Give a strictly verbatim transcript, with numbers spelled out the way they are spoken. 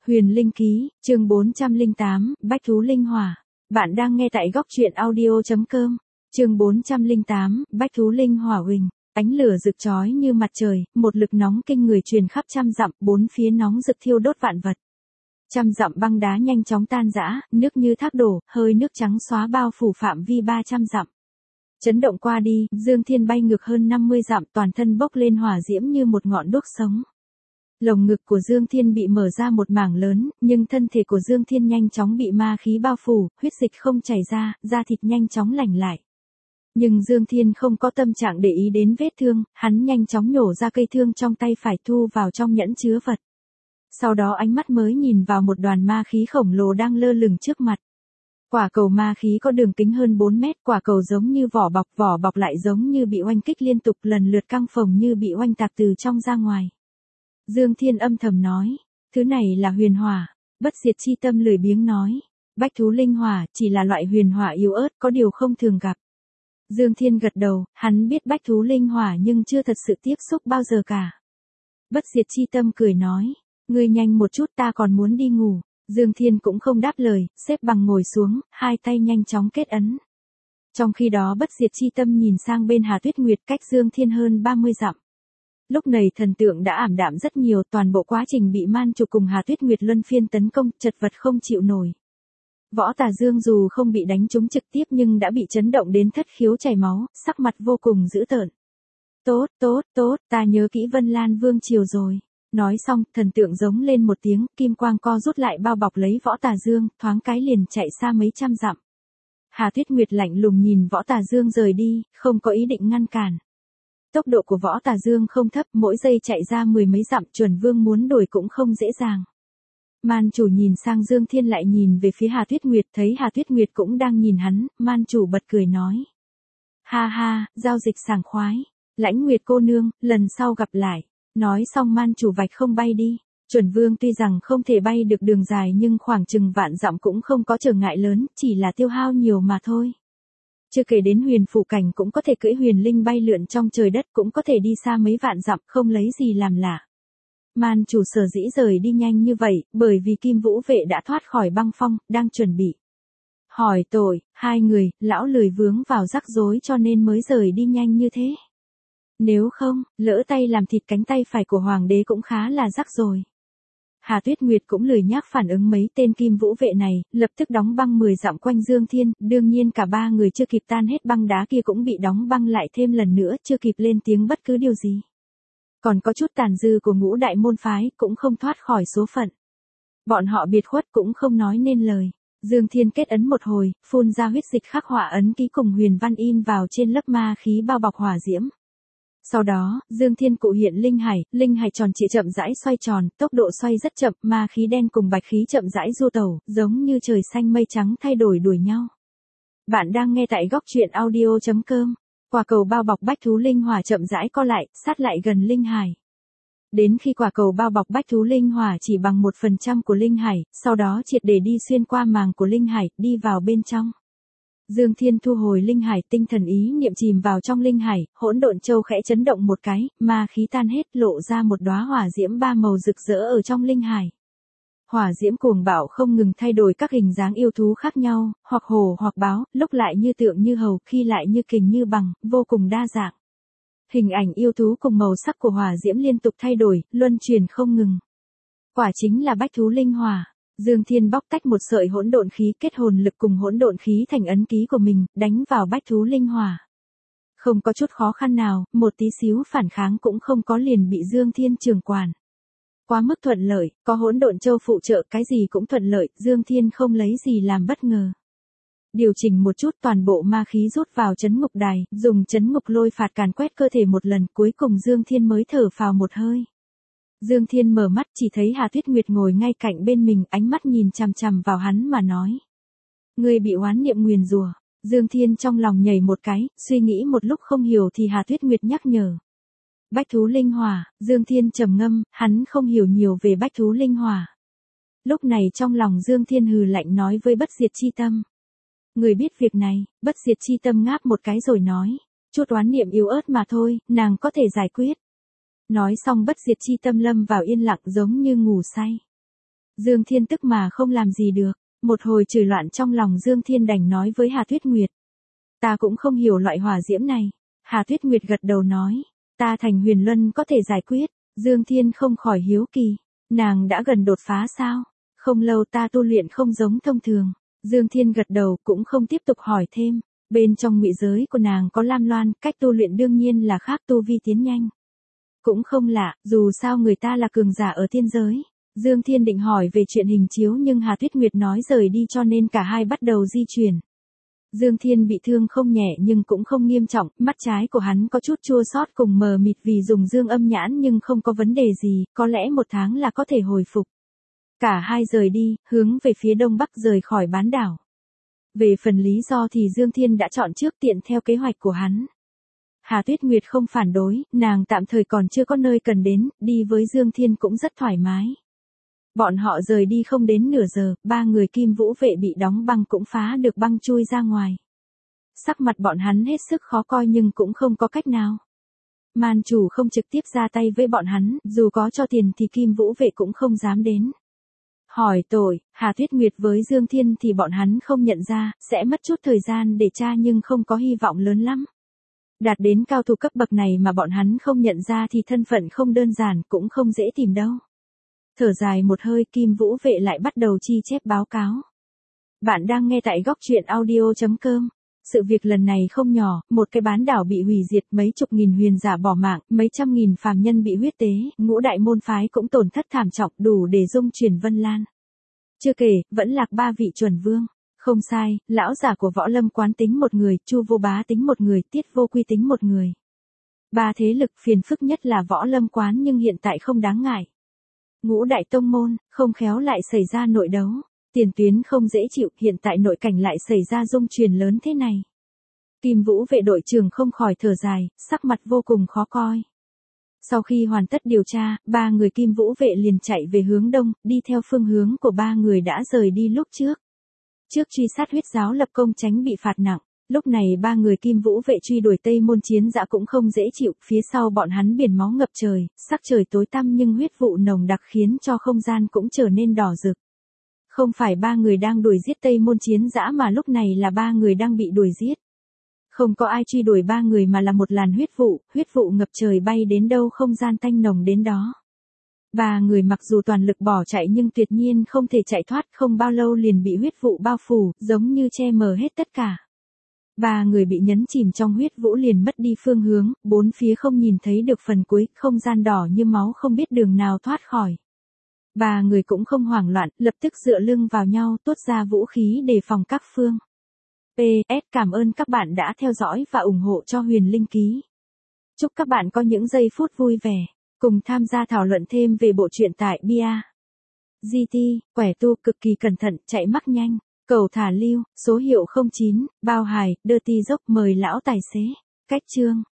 Huyền Linh Ký, chương bốn trăm lẻ tám, Bách Thú Linh Hỏa. Bạn đang nghe tại góc truyện audio.com. Chương bốn trăm lẻ tám, Bách Thú Linh Hỏa huỳnh. Ánh lửa rực chói như mặt trời, một lực nóng kinh người truyền khắp trăm dặm, bốn phía nóng rực thiêu đốt vạn vật. Trăm dặm băng đá nhanh chóng tan rã, nước như thác đổ, hơi nước trắng xóa bao phủ phạm vi ba trăm dặm. Chấn động qua đi, Dương Thiên bay ngược hơn năm mươi dặm, toàn thân bốc lên hỏa diễm như một ngọn đuốc sống. Lồng ngực của Dương Thiên bị mở ra một mảng lớn, nhưng thân thể của Dương Thiên nhanh chóng bị ma khí bao phủ, huyết dịch không chảy ra, da thịt nhanh chóng lành lại. Nhưng Dương Thiên không có tâm trạng để ý đến vết thương, hắn nhanh chóng nhổ ra cây thương trong tay phải thu vào trong nhẫn chứa vật. Sau đó ánh mắt mới nhìn vào một đoàn ma khí khổng lồ đang lơ lửng trước mặt. Quả cầu ma khí có đường kính hơn bốn mét, quả cầu giống như vỏ bọc, vỏ bọc lại giống như bị oanh kích liên tục, lần lượt căng phồng như bị oanh tạc từ trong ra ngoài. Dương Thiên âm thầm nói, thứ này là huyền hỏa. Bất diệt chi tâm lười biếng nói, Bách Thú Linh Hỏa chỉ là loại huyền hỏa yếu ớt, có điều không thường gặp. Dương Thiên gật đầu, hắn biết Bách Thú Linh Hỏa nhưng chưa thật sự tiếp xúc bao giờ cả. Bất diệt chi tâm cười nói, ngươi nhanh một chút, ta còn muốn đi ngủ. Dương Thiên cũng không đáp lời, xếp bằng ngồi xuống, hai tay nhanh chóng kết ấn. Trong khi đó bất diệt chi tâm nhìn sang bên Hà Tuyết Nguyệt cách Dương Thiên hơn ba mươi dặm. Lúc này thần tượng đã ảm đạm rất nhiều, toàn bộ quá trình bị man trục cùng Hà Tuyết Nguyệt luân phiên tấn công, chật vật không chịu nổi. Võ Tà Dương dù không bị đánh trúng trực tiếp nhưng đã bị chấn động đến thất khiếu chảy máu, sắc mặt vô cùng dữ tợn. Tốt, tốt, tốt, ta nhớ kỹ Vân Lan Vương Triều rồi. Nói xong, thần tượng giống lên một tiếng, kim quang co rút lại bao bọc lấy Võ Tà Dương, thoáng cái liền chạy xa mấy trăm dặm. Hà Tuyết Nguyệt lạnh lùng nhìn Võ Tà Dương rời đi, không có ý định ngăn cản. Tốc độ của Võ Tà Dương không thấp, mỗi giây chạy ra mười mấy dặm, chuẩn vương muốn đuổi cũng không dễ dàng. Man chủ nhìn sang Dương Thiên lại nhìn về phía Hà Tuyết Nguyệt, thấy Hà Tuyết Nguyệt cũng đang nhìn hắn, man chủ bật cười nói. Ha ha, giao dịch sảng khoái. Lãnh Nguyệt cô nương, lần sau gặp lại. Nói xong man chủ vạch không bay đi. Chuẩn vương tuy rằng không thể bay được đường dài nhưng khoảng chừng vạn dặm cũng không có trở ngại lớn, chỉ là tiêu hao nhiều mà thôi. Chưa kể đến huyền phủ cảnh cũng có thể cưỡi huyền linh bay lượn trong trời đất, cũng có thể đi xa mấy vạn dặm, không lấy gì làm lạ. Man chủ sở dĩ rời đi nhanh như vậy, bởi vì Kim Vũ vệ đã thoát khỏi băng phong, đang chuẩn bị. Hỏi tội, hai người, lão lười vướng vào rắc rối cho nên mới rời đi nhanh như thế. Nếu không, lỡ tay làm thịt cánh tay phải của hoàng đế cũng khá là rắc rồi. Hà Tuyết Nguyệt cũng lười nhác phản ứng mấy tên Kim Vũ vệ này, lập tức đóng băng mười dặm quanh Dương Thiên, đương nhiên cả ba người chưa kịp tan hết băng đá kia cũng bị đóng băng lại thêm lần nữa, chưa kịp lên tiếng bất cứ điều gì. Còn có chút tàn dư của ngũ đại môn phái cũng không thoát khỏi số phận. Bọn họ biệt khuất cũng không nói nên lời. Dương Thiên kết ấn một hồi, phun ra huyết dịch khắc họa ấn ký cùng huyền văn in vào trên lớp ma khí bao bọc hỏa diễm. Sau đó, Dương Thiên cụ hiện linh hải, linh hải tròn trịa chậm rãi xoay tròn, tốc độ xoay rất chậm, ma khí đen cùng bạch khí chậm rãi du tẩu, giống như trời xanh mây trắng thay đổi đuổi nhau. Bạn đang nghe tại góc truyện audio.com. Quả cầu bao bọc Bách Thú Linh Hỏa chậm rãi co lại, sát lại gần linh hải. Đến khi quả cầu bao bọc Bách Thú Linh Hỏa chỉ bằng một phần trăm của linh hải, sau đó triệt để đi xuyên qua màng của linh hải, đi vào bên trong. Dương Thiên thu hồi linh hải, tinh thần ý niệm chìm vào trong linh hải, hỗn độn châu khẽ chấn động một cái, ma khí tan hết, lộ ra một đóa hỏa diễm ba màu rực rỡ ở trong linh hải. Hỏa diễm cuồng bạo không ngừng thay đổi các hình dáng yêu thú khác nhau, hoặc hổ hoặc báo, lúc lại như tượng như hầu, khi lại như kình như bằng, vô cùng đa dạng. Hình ảnh yêu thú cùng màu sắc của hỏa diễm liên tục thay đổi, luân chuyển không ngừng. Quả chính là Bách Thú Linh Hỏa. Dương Thiên bóc tách một sợi hỗn độn khí, kết hồn lực cùng hỗn độn khí thành ấn ký của mình, đánh vào Bách Thú Linh Hỏa. Không có chút khó khăn nào, một tí xíu phản kháng cũng không có, liền bị Dương Thiên trưởng quản. Quá mức thuận lợi, có hỗn độn châu phụ trợ, cái gì cũng thuận lợi, Dương Thiên không lấy gì làm bất ngờ. Điều chỉnh một chút, toàn bộ ma khí rút vào chấn ngục đài, dùng chấn ngục lôi phạt càn quét cơ thể một lần, cuối cùng Dương Thiên mới thở phào một hơi. Dương Thiên mở mắt chỉ thấy Hà Tuyết Nguyệt ngồi ngay cạnh bên mình, ánh mắt nhìn chằm chằm vào hắn mà nói. Ngươi bị oán niệm nguyền rủa. Dương Thiên trong lòng nhảy một cái, suy nghĩ một lúc không hiểu thì Hà Tuyết Nguyệt nhắc nhở. Bách Thú Linh Hỏa, Dương Thiên trầm ngâm, hắn không hiểu nhiều về Bách Thú Linh Hỏa. Lúc này trong lòng Dương Thiên hừ lạnh nói với Bất Diệt Chi Tâm. Người biết việc này, Bất Diệt Chi Tâm ngáp một cái rồi nói. Chút oán niệm yếu ớt mà thôi, nàng có thể giải quyết. Nói xong Bất Diệt Chi Tâm lâm vào yên lặng giống như ngủ say. Dương Thiên tức mà không làm gì được. Một hồi chửi loạn trong lòng Dương Thiên đành nói với Hà Tuyết Nguyệt. Ta cũng không hiểu loại hỏa diễm này. Hà Tuyết Nguyệt gật đầu nói. Ta thành huyền luân có thể giải quyết. Dương Thiên không khỏi hiếu kỳ. Nàng đã gần đột phá sao? Không lâu ta tu luyện không giống thông thường. Dương Thiên gật đầu cũng không tiếp tục hỏi thêm. Bên trong ngụy giới của nàng có lam loan, cách tu luyện đương nhiên là khác, tu vi tiến nhanh. Cũng không lạ, dù sao người ta là cường giả ở thiên giới. Dương Thiên định hỏi về chuyện hình chiếu nhưng Hà Tuyết Nguyệt nói rời đi cho nên cả hai bắt đầu di chuyển. Dương Thiên bị thương không nhẹ nhưng cũng không nghiêm trọng, mắt trái của hắn có chút chua xót cùng mờ mịt vì dùng dương âm nhãn nhưng không có vấn đề gì, có lẽ một tháng là có thể hồi phục. Cả hai rời đi, hướng về phía đông bắc rời khỏi bán đảo. Về phần lý do thì Dương Thiên đã chọn trước tiện theo kế hoạch của hắn. Hà Tuyết Nguyệt không phản đối, nàng tạm thời còn chưa có nơi cần đến, đi với Dương Thiên cũng rất thoải mái. Bọn họ rời đi không đến nửa giờ, ba người Kim Vũ vệ bị đóng băng cũng phá được băng chui ra ngoài. Sắc mặt bọn hắn hết sức khó coi nhưng cũng không có cách nào. Man chủ không trực tiếp ra tay với bọn hắn, dù có cho tiền thì Kim Vũ vệ cũng không dám đến. Hỏi tội, Hà Tuyết Nguyệt với Dương Thiên thì bọn hắn không nhận ra, sẽ mất chút thời gian để tra nhưng không có hy vọng lớn lắm. Đạt đến cao thủ cấp bậc này mà bọn hắn không nhận ra thì thân phận không đơn giản cũng không dễ tìm đâu. Thở dài một hơi Kim Vũ vệ lại bắt đầu chi chép báo cáo. Bạn đang nghe tại góc truyện audio chấm com. Sự việc lần này không nhỏ, một cái bán đảo bị hủy diệt, mấy chục nghìn huyền giả bỏ mạng, mấy trăm nghìn phàm nhân bị huyết tế, ngũ đại môn phái cũng tổn thất thảm trọng đủ để dung chuyển Vân Lan. Chưa kể, vẫn lạc ba vị chuẩn vương. Không sai, lão giả của Võ Lâm Quán tính một người, Chu Vô Bá tính một người, Tiết Vô Quy tính một người. Ba thế lực phiền phức nhất là Võ Lâm Quán nhưng hiện tại không đáng ngại. Ngũ đại tông môn, không khéo lại xảy ra nội đấu. Tiền tuyến không dễ chịu, hiện tại nội cảnh lại xảy ra dung truyền lớn thế này. Kim Vũ vệ đội trưởng không khỏi thở dài, sắc mặt vô cùng khó coi. Sau khi hoàn tất điều tra, ba người Kim Vũ vệ liền chạy về hướng đông, đi theo phương hướng của ba người đã rời đi lúc trước. Trước truy sát huyết giáo lập công tránh bị phạt nặng, lúc này ba người Kim Vũ vệ truy đuổi Tây Môn Chiến Dã cũng không dễ chịu, phía sau bọn hắn biển máu ngập trời, sắc trời tối tăm nhưng huyết vụ nồng đặc khiến cho không gian cũng trở nên đỏ rực. Không phải ba người đang đuổi giết Tây Môn Chiến Dã mà lúc này là ba người đang bị đuổi giết. Không có ai truy đuổi ba người mà là một làn huyết vụ, huyết vụ ngập trời bay đến đâu không gian tanh nồng đến đó. Ba người mặc dù toàn lực bỏ chạy nhưng tuyệt nhiên không thể chạy thoát, không bao lâu liền bị huyết vụ bao phủ, giống như che mờ hết tất cả. Ba người bị nhấn chìm trong huyết vũ liền mất đi phương hướng, bốn phía không nhìn thấy được phần cuối, không gian đỏ như máu không biết đường nào thoát khỏi. Ba người cũng không hoảng loạn, lập tức dựa lưng vào nhau, tuốt ra vũ khí đề phòng các phương. pê ét Cảm ơn các bạn đã theo dõi và ủng hộ cho Huyền Linh Ký. Chúc các bạn có những giây phút vui vẻ, cùng tham gia thảo luận thêm về bộ truyện tại bia. giê tê, quẻ tu cực kỳ cẩn thận, chạy mắc nhanh, cầu thả lưu, số hiệu không chín, bao hài, dirty dốc mời lão tài xế. Cách chương